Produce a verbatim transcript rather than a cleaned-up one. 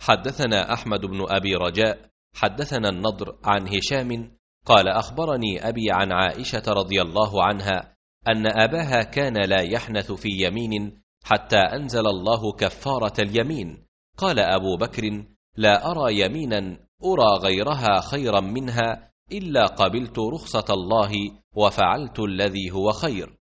حدثنا أحمد بن أبي رجاء حدثنا النضر عن هشام قال أخبرني أبي عن عائشة رضي الله عنها أن أباها كان لا يحنث في يمين حتى أنزل الله كفارة اليمين. قال أبو بكر: لا أرى يمينا أرى غيرها خيرا منها إلا قبلت رخصة الله وفعلت الذي هو خير.